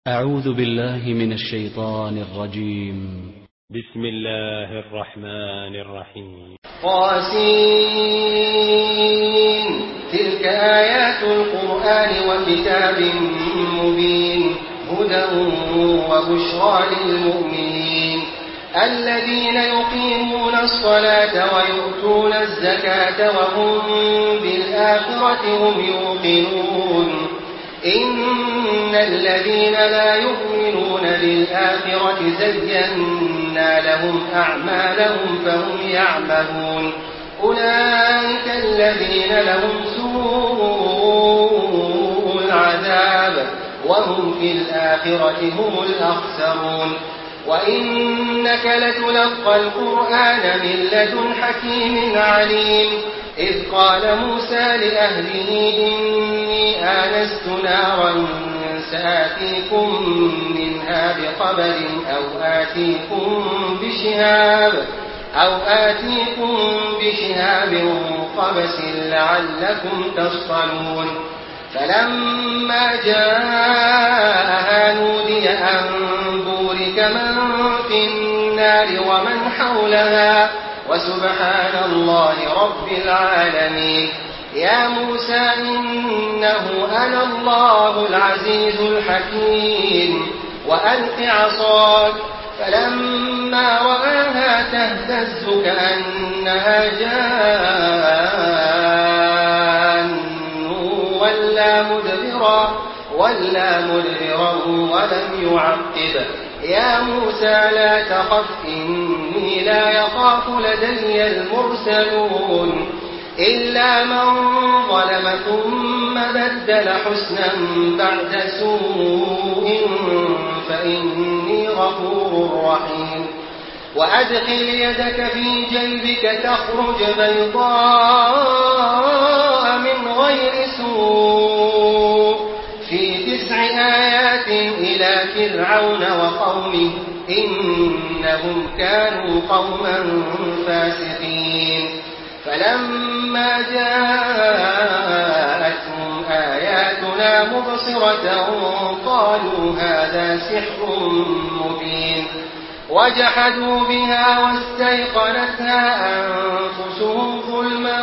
أعوذ بالله من الشيطان الرجيم. بسم الله الرحمن الرحيم. طاسين. تلك آيات القرآن وكتاب مبين هدى وبشرى للمؤمنين الذين يقيمون الصلاة ويؤتون الزكاة وهم بالآخرة هم يوقنون إن الذين لا يؤمنون بالآخرة زينا لهم أعمالهم فهم يعملون أولئك الذين لهم سوء العذاب وهم في الآخرة هم الأخسرون وإنك لتلقى القرآن من لدن حكيم عليم إذ قال موسى لأهله إني آنست نارا سآتيكم منها بخبر أو آتيكم بشهاب قبس لعلكم تصطلون فلما جاءها نودي أن بورك من في النار ومن حولها وسبحان الله رب العالمين يا موسى إنه أنا الله العزيز الحكيم وألق عصاك فلما رآها تهتز كأنها جان ولا مدبرا ولم يعقب يا موسى لا تخف إني لا يخاف لدي المرسلون إلا من ظلم ثم بدل حسنا بعد سوء فإني غفور رحيم وأدخل يدك في جيبك تخرج بيضاء من غير سوء في 9 آيات إلى فرعون وقومه إنهم كانوا قوما فاسقين فلما جاءتهم آياتنا مبصرة قالوا هذا سحر مبين وجحدوا بها واستيقنتها أنفسهم ظلما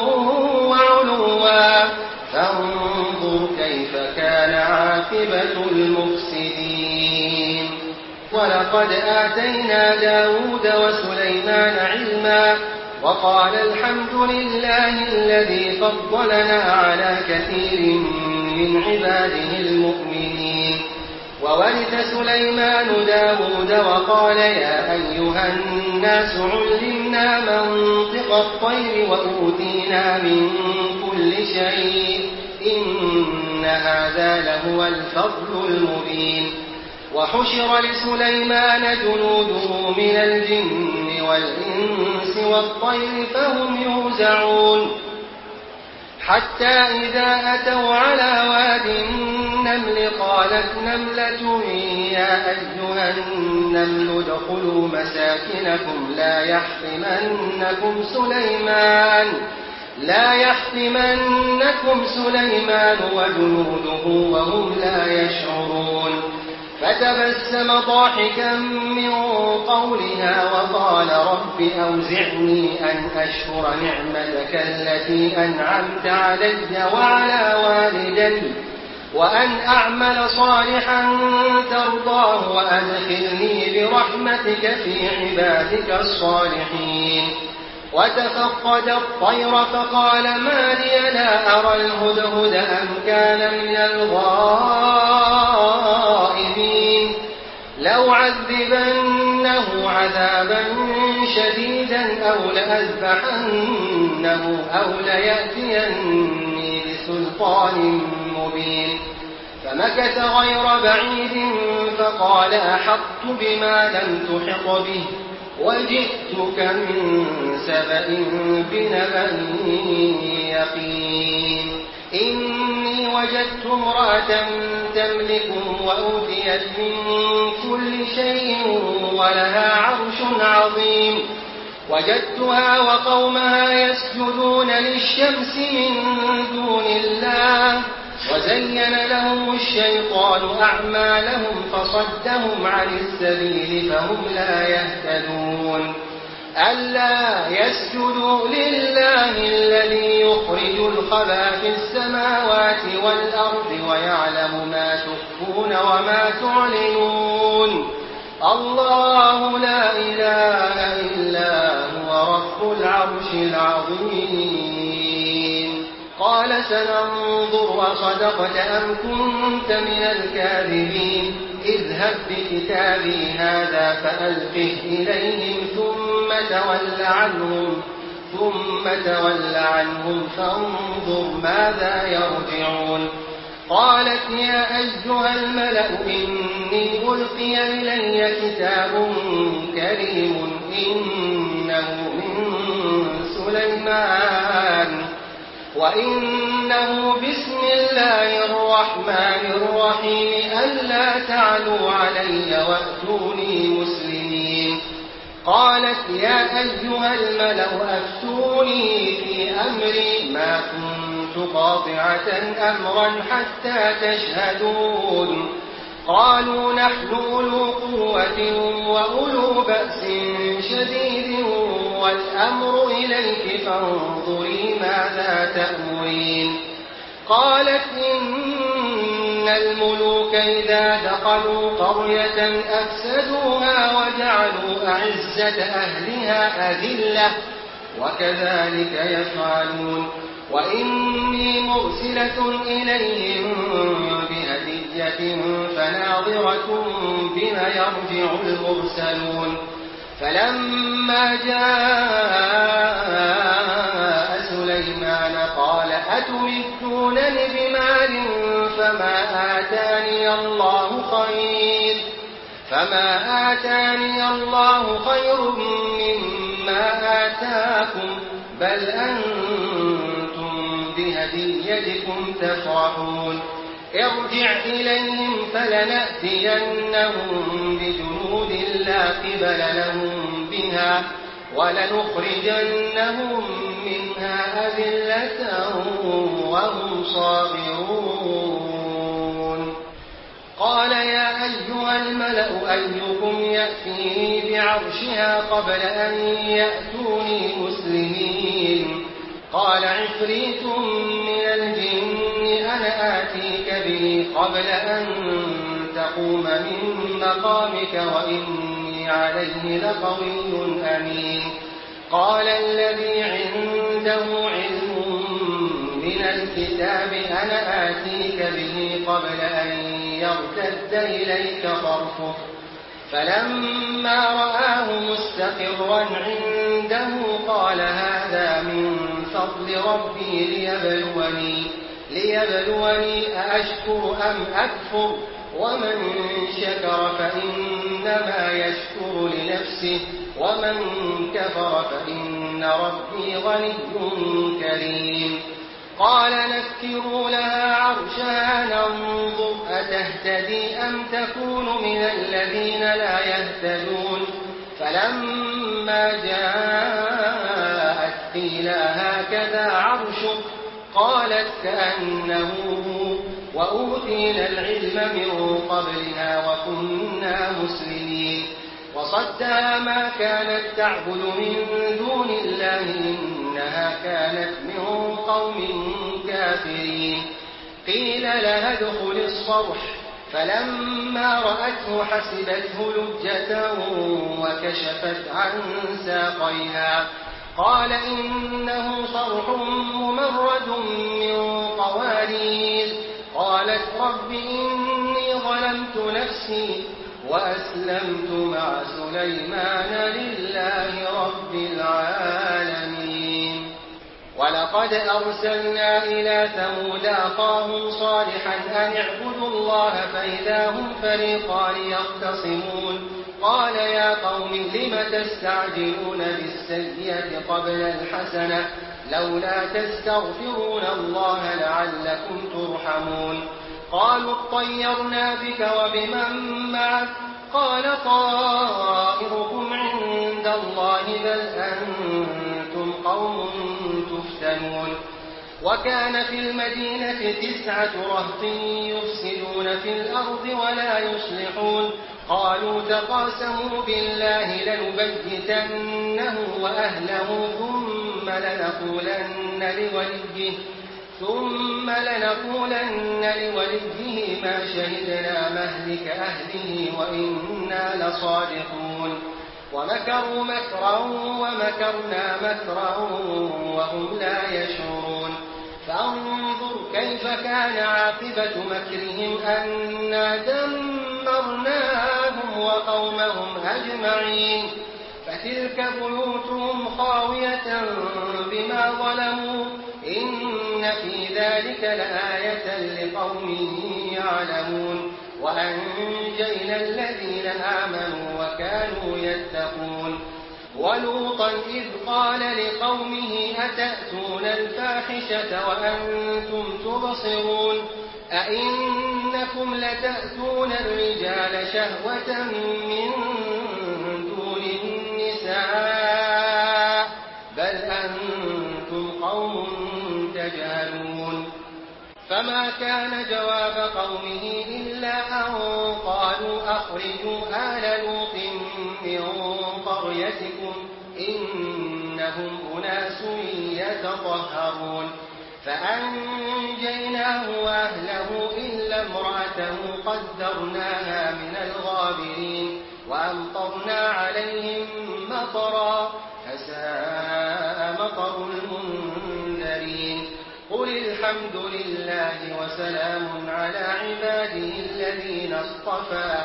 وعلوا فانظر كيف كان عاقبة المفسدين ولقد آتينا داود وسليمان علما وقال الحمد لله الذي فضلنا على كثير من عباده المؤمنين وورث سليمان داود وقال يا أيها الناس علمنا منطق الطير وأوتينا من كل شيء إن هذا لهو الفضل المبين وحشر لسليمان جنوده من الجن والإنس والطير فهم يوزعون حتى إذا أتوا على واد النمل قالت نملة يا أيها النمل ادخلوا مساكنكم لا يحطمنكم سليمان وجنوده وهم لا يشعرون فتبسم ضاحكا من قولها وقال رب أوزعني أن أشكر نعمتك التي أنعمت علي وعلى والدي وأن أعمل صالحا ترضاه وأدخلني برحمتك في عبادك الصالحين وتفقد الطير فقال ما لي لا أرى الهدهد أم كان من الغائبين لو عذبنه عذابا شديدا أو لأذبحنه أو ليأتيني بسلطان مبين فمكث غير بعيد فقال أحطت بما لم تحط به وجئتك من سبأ بنبأ يقين إني وجدت امرأة تملكهم وأوتيت من كل شيء ولها عرش عظيم وجدتها وقومها يسجدون للشمس من دون الله وزين لهم الشيطان أعمالهم فصدهم عن السبيل فهم لا يهتدون ألا يسجدوا لله الذي يخرج الخبى في السماوات والأرض ويعلم ما تخفون وما تعلنون الله لا إله إلا هو رب العرش العظيم قال سننظر أصدقت أم كنت من الكاذبين اذهب بكتابي هذا فألقه إليهم ثم تول عنهم فانظر ماذا يرجعون قالت يا أيها الملأ إني ألقي إلي كتاب كريم إنه من سليمان وإنه بسم الله الرحمن الرحيم ألا تعلوا علي وأتوني مسلمين قالت يا أيها الملأ أفتوني في أمري ما كنت قاطعة أمرا حتى تشهدون قالوا نحن أولو قوة وأولو بأس شديد والأمر إليك فانظري ماذا تأمرين قالت إن الملوك إذا دخلوا قرية أفسدوها وجعلوا أعزة أهلها أذلة وكذلك يفعلون وإني مرسلة إليهم بهدية فناظرة بما يرجع المرسلون فلما جاء سليمان قال أتمدونني بمال فما آتاني الله خير مما آتاكم بل أنتم بهديتكم تفرحون ارجع إليهم فلنأتينهم بجنود لا قبل لهم بها ولنخرجنهم منها أذلة وهم صاغرون قال يا أيها الملأ أيكم يأتيني بعرشها قبل أن يأتوني مسلمين قال عفريت من الجن أنا آتيك به قبل أن تقوم من مقامك وإني عليه لقوي أمين قال الذي عنده علم من الكتاب أنا آتيك به قبل أن يرتد إليك طرفك فلما رآه مستقرا عنده قال هذا من فضل ربي ليبلوني أأشكر أم أكفر ومن شكر فإنما يشكر لنفسه ومن كفر فإن ربي غني كريم قال نكروا لها عرشها ننظر أتهتدي أم تكون من الذين لا يهتدون فلما جاءت قيل هكذا عرشك قالت كأنه وأوتينا العلم من قبلها وكنا مسلمين وصدها ما كانت تعبد من دون الله إنها كانت من قوم كافرين قيل لها ادخل الصرح فلما رأته حسبته لجة وكشفت عن ساقيها قال إنه صرح ممرد من قوارير قالت رب إني ظلمت نفسي وأسلمت مع سليمان لله رب العالمين ولقد أرسلنا إلى ثمود أخاهم صالحا أن اعبدوا الله فإذا هم فريقان يختصمون قال يا قوم لم تستعجلون بالسيئة قبل الحسنة لولا تستغفرون الله لعلكم ترحمون قالوا اطيرنا بك وبمن معك قال طائركم عند الله بل أنتم قوم تفتنون وكان في المدينة 9 رهط يفسدون في الأرض ولا يصلحون قالوا تقاسموا بالله لنبيتنه وأهله ثم لنقولن لوليه ما شهدنا مهلك أهله وإنا لصادقون ومكروا مكرا ومكرنا مكرا وهم لا يشعرون فانظر كيف كان عاقبة مكرهم أنا دمرناهم وقومهم أجمعين فتلك بيوتهم خاوية بما ظلموا إن في ذلك لآية لقوم يعلمون وأنجينا الذين آمنوا وكانوا يتقون ولوطا إذ قال لقومه أتأتون الفاحشة وأنتم تبصرون أئنكم لتأتون الرجال شهوة من دون النساء بل أنتم قوم تجهلون فما كان جواب قومه إلا أن قالوا أخرجوا آل لوط من قريتكم إنهم أناس يتطهرون فأنجيناه وأهله إلا امرأته قدرناها من الغابرين وأمطرنا عليهم مطرا فساء مطر المنذرين قل الحمد لله وسلام على عباده الذين اصطفى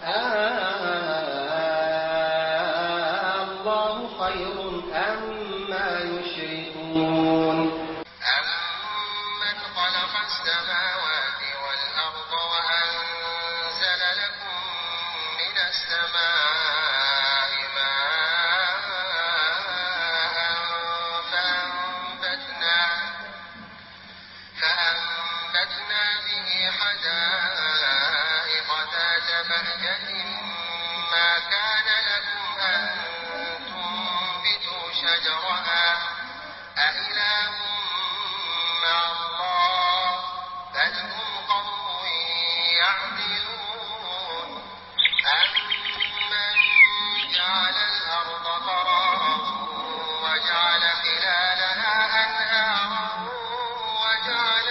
الله خير أما يشركون أمن خلق السماوات والأرض وأنزل لكم من السماء ماء فأنبتنا به حدائق ذات بهجة ما كان لكم أن تنبتوا شجرها أإله مع الله بل هم قوم يعدلون أمن جعل الأرض قرارا وجعل خلالها أنهارا وجعل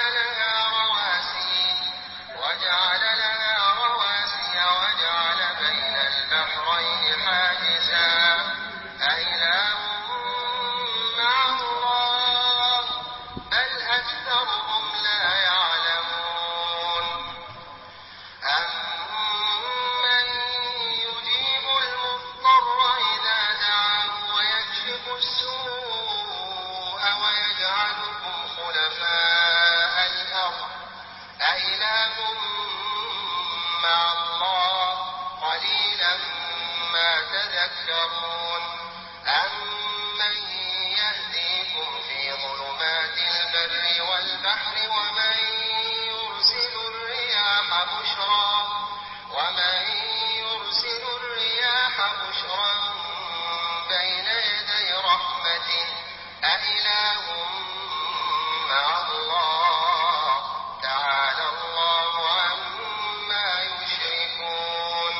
لها رواسي وجعل بين البحرين حاجزا أإله مع الله بل أكثرهم لا يعلمون أمن يجيب المضطر إذا دعاه ويكشف السوء ويجعلكم خلفاء الأرض أإله مع الله قليلا ما تذكرون أمن يهديكم في ظلمات البر والبحر ومن يرسل الرياح بشرا بين يدي رحمته أإله مع الله تعالى الله عما يشركون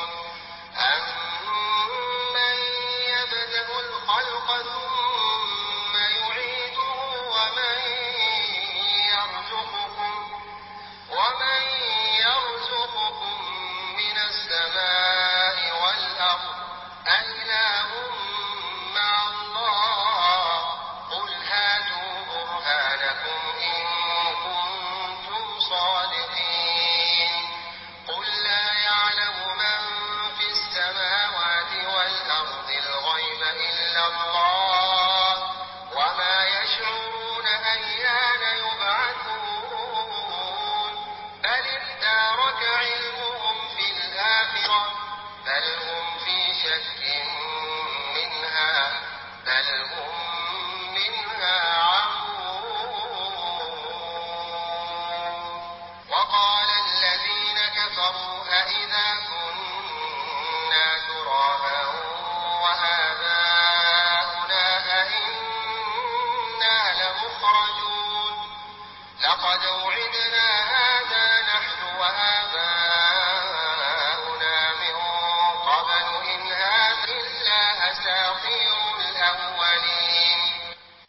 أمن يبدأ الخلق ثم يعيده ومن يرزقكم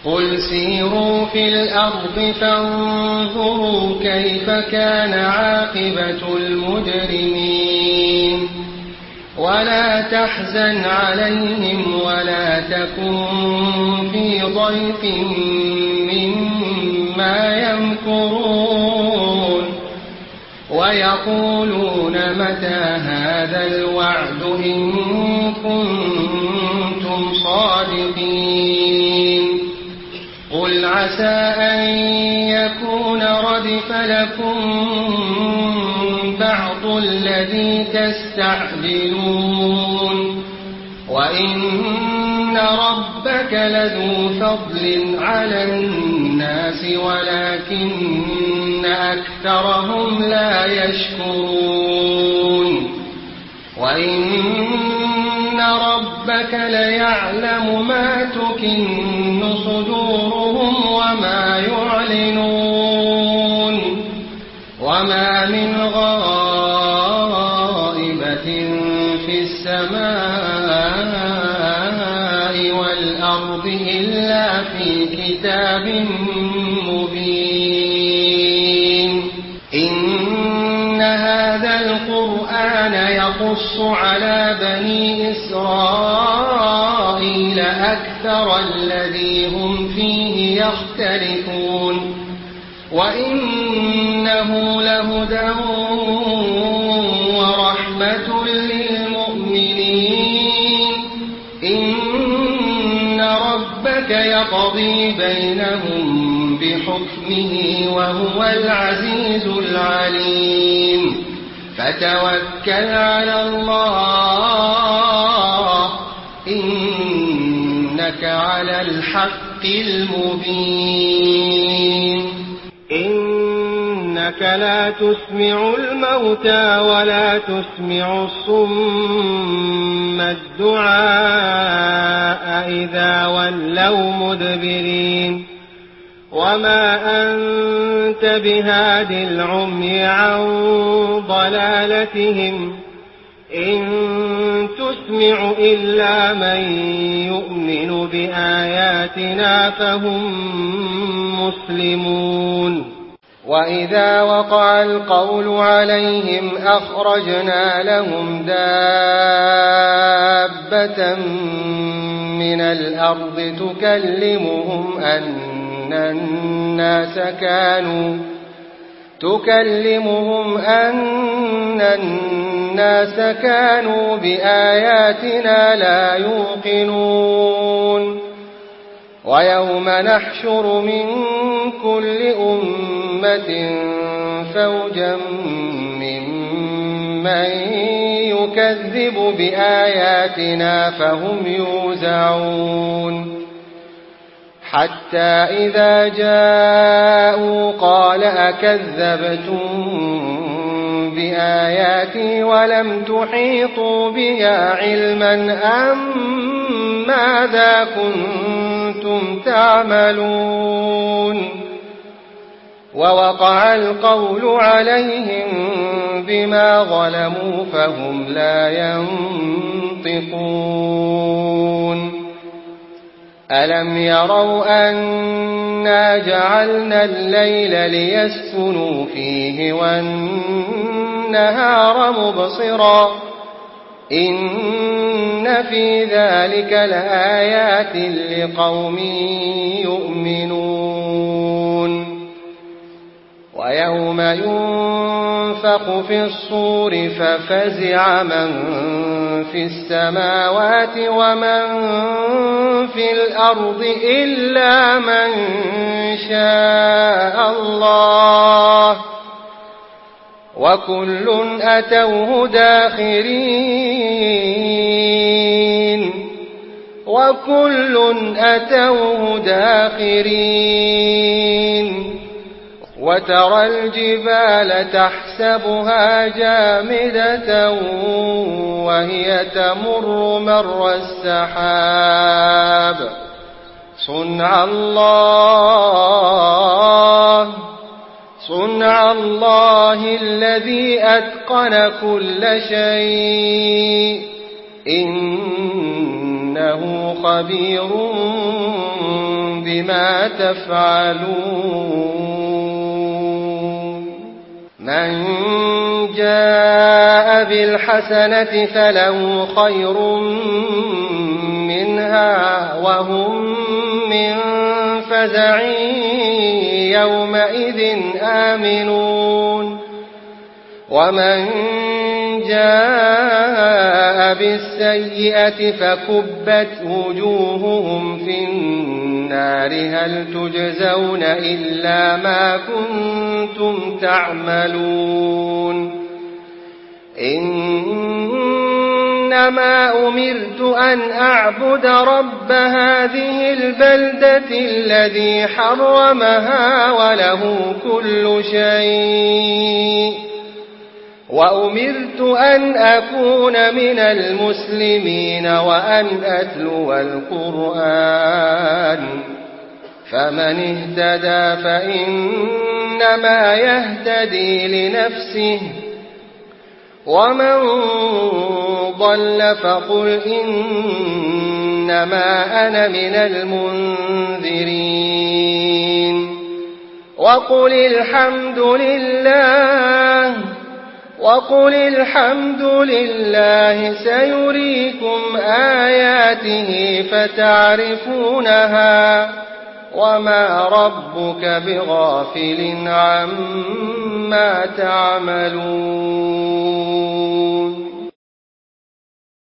قل سيروا في الأرض فانظروا كيف كان عاقبة المجرمين ولا تحزن عليهم ولا تكن في ضيق مما يمكرون ويقولون متى هذا الوعد إن كنتم صادقين قل عسى أن يكون ردف لكم بعض الذي تستعجلون وإن ربك لذو فضل على الناس ولكن أكثرهم لا يشكرون وإن ربك ليعلم ما تكن صدورهم وما يعلنون وما من غائبة في السماء والأرض إلا في كتاب مبين إن هذا القرآن يقص على بني إسرائيل أكثر الذي هم فيه يختلفون وإنه لهدى ورحمة للمؤمنين إن ربك يقضي بينهم بحكمه وهو العزيز العليم فتوكل على الله إنك على الحق المبين إنك لا تسمع الموتى ولا تسمع الصم الدعاء إذا ولوا مدبرين وما أنت بهاد العمي عن ضلالتهم إن تسمع إلا من يؤمن بآياتنا فهم مسلمون وإذا وقع القول عليهم أخرجنا لهم دابة من الأرض تكلمهم أن الناس كانوا بآياتنا لا يوقنون ويوم نحشر من كل أمة فوجا ممن يكذب بآياتنا فهم يوزعون حتى إذا جاءوا قال أكذبتم بآياتي ولم تحيطوا بها علما أم ماذا كنتم تعملون ووقع القول عليهم بما ظلموا فهم لا ينطقون ألم يروا أنا جعلنا الليل ليسكنوا فيه والنهار مبصرا إن في ذلك لآيات لقوم يؤمنون ويوم ينفخ في الصور ففزع من في السماوات ومن في الأرض إلا من شاء الله وكل أتوه داخرين وترى الجبال تحسبها جامدة وهي تمر مر السحاب صنع الله الذي أتقن كل شيء إنه خبير بما تفعلون من جاء بالحسنة فله خير منها وهم من فزع يومئذ آمنون ومن جاء بالسيئة فكبت وجوههم في النار هل تجزون إلا ما كنتم تعملون إنما أمرت أن أعبد رب هذه البلدة الذي حرمها وله كل شيء وأمرت أن أكون من المسلمين وأن أتلو القرآن فمن اهتدى فإنما يهتدي لنفسه ومن ضل فقل إنما أنا من المنذرين وقل الحمد لله سيريكم آياته فتعرفونها وما ربك بغافل عما تعملون